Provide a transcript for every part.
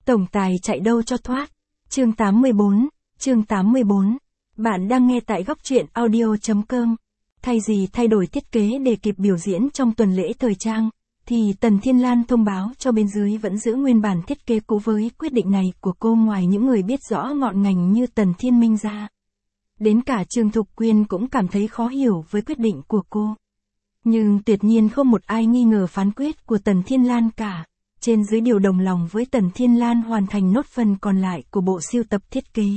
Tổng tài chạy đâu cho thoát. Chương 84. Bạn đang nghe tại góc truyện audio.com. Thay vì thay đổi thiết kế để kịp biểu diễn trong tuần lễ thời trang, thì Tần Thiên Lan thông báo cho bên dưới vẫn giữ nguyên bản thiết kế cũ. Với quyết định này của cô, ngoài những người biết rõ ngọn ngành như Tần Thiên Minh ra, đến cả Trương Thục Quyên cũng cảm thấy khó hiểu với quyết định của cô. Nhưng tuyệt nhiên không một ai nghi ngờ phán quyết của Tần Thiên Lan cả. Trên dưới đều đồng lòng với Tần Thiên Lan hoàn thành nốt phần còn lại của bộ sưu tập thiết kế.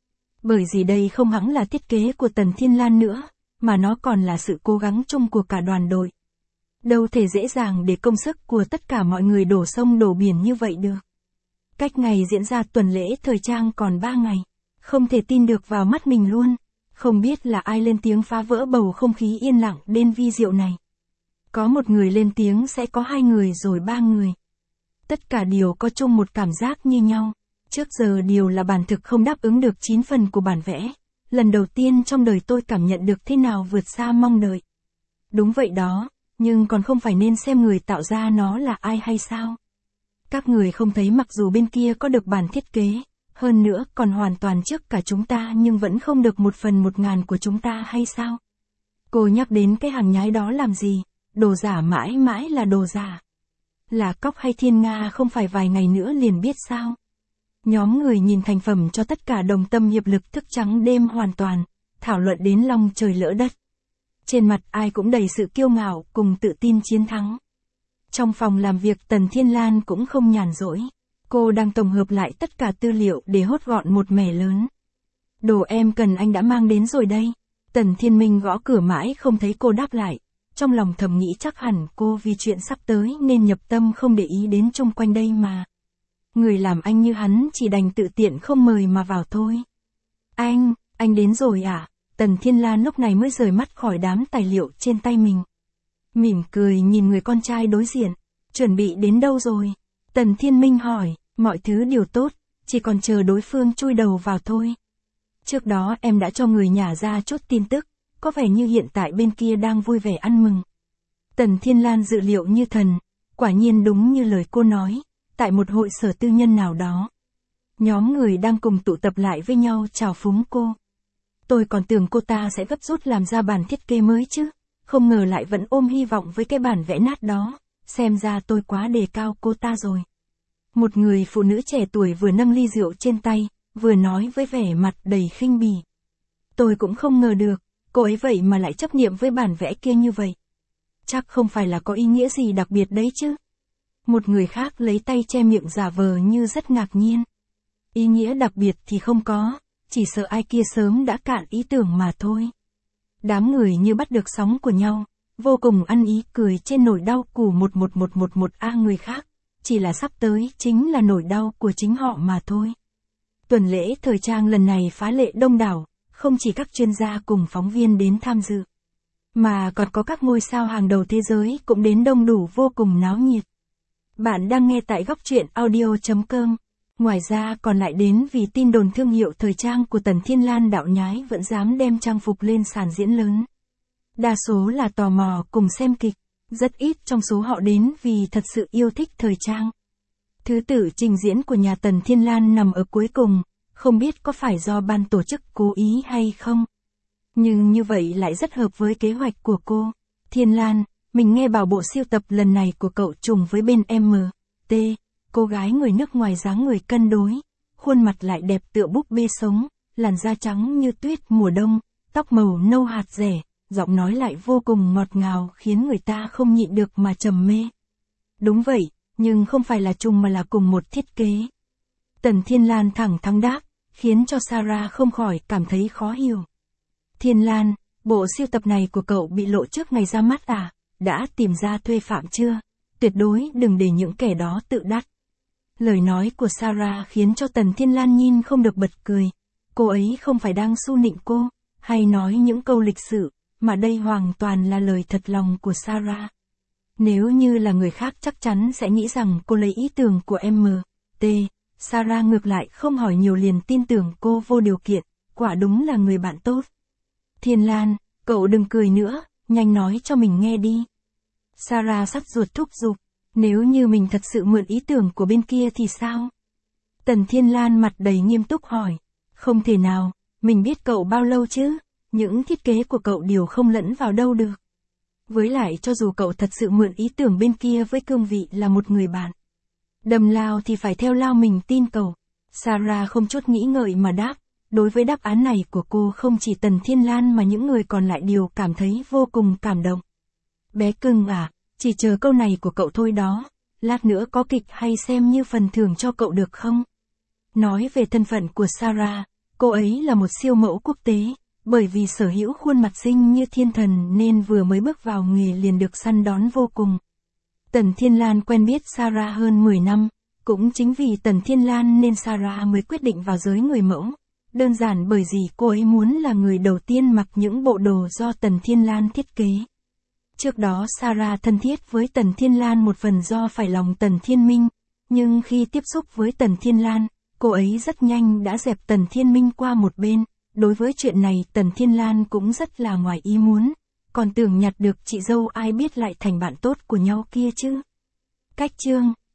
Bởi vì đây không hẳn là thiết kế của Tần Thiên Lan nữa, mà nó còn là sự cố gắng chung của cả đoàn đội. Đâu thể dễ dàng để công sức của tất cả mọi người đổ sông đổ biển như vậy được. Cách ngày diễn ra tuần lễ thời trang còn 3 ngày. Không thể tin được vào mắt mình luôn. Không biết là ai lên tiếng phá vỡ bầu không khí yên lặng đến vi diệu này. Có một người lên tiếng sẽ có 2 người rồi 3 người. Tất cả đều có chung một cảm giác như nhau. Trước giờ đều là bản thực không đáp ứng được 9 phần của bản vẽ. Lần đầu tiên trong đời tôi cảm nhận được thế nào vượt xa mong đợi. Đúng vậy đó, nhưng còn không phải nên xem người tạo ra nó là ai hay sao? Các người không thấy mặc dù bên kia có được bản thiết kế, hơn nữa còn hoàn toàn trước cả chúng ta nhưng vẫn không được 1/1000 của chúng ta hay sao? Cô nhắc đến cái hàng nhái đó làm gì? Đồ giả mãi mãi là đồ giả. Là cóc hay thiên nga không phải vài ngày nữa liền biết sao? Nhóm người nhìn thành phẩm cho tất cả đồng tâm hiệp lực thức trắng đêm hoàn toàn, thảo luận đến long trời lỡ đất. Trên mặt ai cũng đầy sự kiêu ngạo cùng tự tin chiến thắng. Trong phòng làm việc Tần Thiên Lan cũng không nhàn rỗi. Cô đang tổng hợp lại tất cả tư liệu để hốt gọn một mẻ lớn. Đồ em cần anh đã mang đến rồi đây. Tần Thiên Minh gõ cửa mãi không thấy cô đáp lại. Trong lòng thầm nghĩ chắc hẳn cô vì chuyện sắp tới nên nhập tâm không để ý đến chung quanh đây mà. Người làm anh như hắn chỉ đành tự tiện không mời mà vào thôi. Anh đến rồi à? Tần Thiên Lan lúc này mới rời mắt khỏi đám tài liệu trên tay mình. Mỉm cười nhìn người con trai đối diện. Chuẩn bị đến đâu rồi? Tần Thiên Minh hỏi, mọi thứ đều tốt, chỉ còn chờ đối phương chui đầu vào thôi. Trước đó em đã cho người nhà ra chút tin tức, có vẻ như hiện tại bên kia đang vui vẻ ăn mừng. Tần Thiên Lan dự liệu như thần, quả nhiên đúng như lời cô nói, tại một hội sở tư nhân nào đó. Nhóm người đang cùng tụ tập lại với nhau chào phúng cô. Tôi còn tưởng cô ta sẽ gấp rút làm ra bản thiết kế mới chứ, không ngờ lại vẫn ôm hy vọng với cái bản vẽ nát đó, xem ra tôi quá đề cao cô ta rồi. Một người phụ nữ trẻ tuổi vừa nâng ly rượu trên tay, vừa nói với vẻ mặt đầy khinh bỉ. Tôi cũng không ngờ được, cô ấy vậy mà lại chấp niệm với bản vẽ kia như vậy. Chắc không phải là có ý nghĩa gì đặc biệt đấy chứ. Một người khác lấy tay che miệng giả vờ như rất ngạc nhiên. Ý nghĩa đặc biệt thì không có, chỉ sợ ai kia sớm đã cạn ý tưởng mà thôi. Đám người như bắt được sóng của nhau, vô cùng ăn ý cười trên nỗi đau của 11111A người khác, chỉ là sắp tới chính là nỗi đau của chính họ mà thôi. Tuần lễ thời trang lần này phá lệ đông đảo, không chỉ các chuyên gia cùng phóng viên đến tham dự, mà còn có các ngôi sao hàng đầu thế giới cũng đến đông đủ vô cùng náo nhiệt. Bạn đang nghe tại góc truyện audio.com. Ngoài ra còn lại đến vì tin đồn thương hiệu thời trang của Tần Thiên Lan đạo nhái vẫn dám đem trang phục lên sàn diễn lớn. Đa số là tò mò cùng xem kịch, rất ít trong số họ đến vì thật sự yêu thích thời trang. Thứ tự trình diễn của nhà Tần Thiên Lan nằm ở cuối cùng, không biết có phải do ban tổ chức cố ý hay không. Nhưng như vậy lại rất hợp với kế hoạch của cô. Thiên Lan, mình nghe bảo bộ sưu tập lần này của cậu trùng với bên MT. Cô gái người nước ngoài dáng người cân đối, khuôn mặt lại đẹp tựa búp bê sống, làn da trắng như tuyết mùa đông, tóc màu nâu hạt rẻ, giọng nói lại vô cùng ngọt ngào khiến người ta không nhịn được mà trầm mê. Đúng vậy, nhưng không phải là trùng mà là cùng một thiết kế. Tần Thiên Lan thẳng thắn đáp, khiến cho Sarah không khỏi cảm thấy khó hiểu. Thiên Lan, bộ sưu tập này của cậu bị lộ trước ngày ra mắt à? Đã tìm ra thuê phạm chưa? Tuyệt đối đừng để những kẻ đó tự đắt. Lời nói của Sarah khiến cho Tần Thiên Lan nhìn không được bật cười. Cô ấy không phải đang su nịnh cô, hay nói những câu lịch sự, mà đây hoàn toàn là lời thật lòng của Sarah. Nếu như là người khác chắc chắn sẽ nghĩ rằng cô lấy ý tưởng của MT. Sarah ngược lại không hỏi nhiều liền tin tưởng cô vô điều kiện, quả đúng là người bạn tốt. Thiên Lan, cậu đừng cười nữa, nhanh nói cho mình nghe đi. Sarah sắt ruột thúc giục, nếu như mình thật sự mượn ý tưởng của bên kia thì sao? Tần Thiên Lan mặt đầy nghiêm túc hỏi. Không thể nào, mình biết cậu bao lâu chứ, những thiết kế của cậu đều không lẫn vào đâu được. Với lại cho dù cậu thật sự mượn ý tưởng bên kia với cương vị là một người bạn. Đâm lao thì phải theo lao, mình tin cậu. Sarah không chút nghĩ ngợi mà đáp. Đối với đáp án này của cô, không chỉ Tần Thiên Lan mà những người còn lại đều cảm thấy vô cùng cảm động. Bé cưng à, chỉ chờ câu này của cậu thôi đó. Lát nữa có kịch hay xem như phần thưởng cho cậu được không? Nói về thân phận của Sarah, cô ấy là một siêu mẫu quốc tế, bởi vì sở hữu khuôn mặt xinh như thiên thần nên vừa mới bước vào nghề liền được săn đón vô cùng. Tần Thiên Lan quen biết Sarah hơn 10 năm, cũng chính vì Tần Thiên Lan nên Sarah mới quyết định vào giới người mẫu. Đơn giản bởi vì cô ấy muốn là người đầu tiên mặc những bộ đồ do Tần Thiên Lan thiết kế. Trước đó Sarah thân thiết với Tần Thiên Lan một phần do phải lòng Tần Thiên Minh, nhưng khi tiếp xúc với Tần Thiên Lan, cô ấy rất nhanh đã dẹp Tần Thiên Minh qua một bên. Đối với chuyện này Tần Thiên Lan cũng rất là ngoài ý muốn, còn tưởng nhặt được chị dâu ai biết lại thành bạn tốt của nhau kia chứ. Cách chương